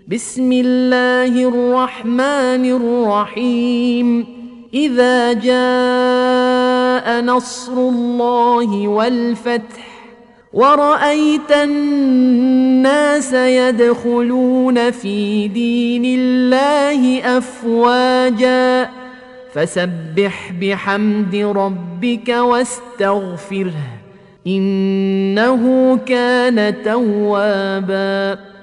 بسم الله الرحمن الرحيم إذا جاء نصر الله والفتح ورأيت الناس يدخلون في دين الله أفواجا فسبح بحمد ربك واستغفره إنه كان توابا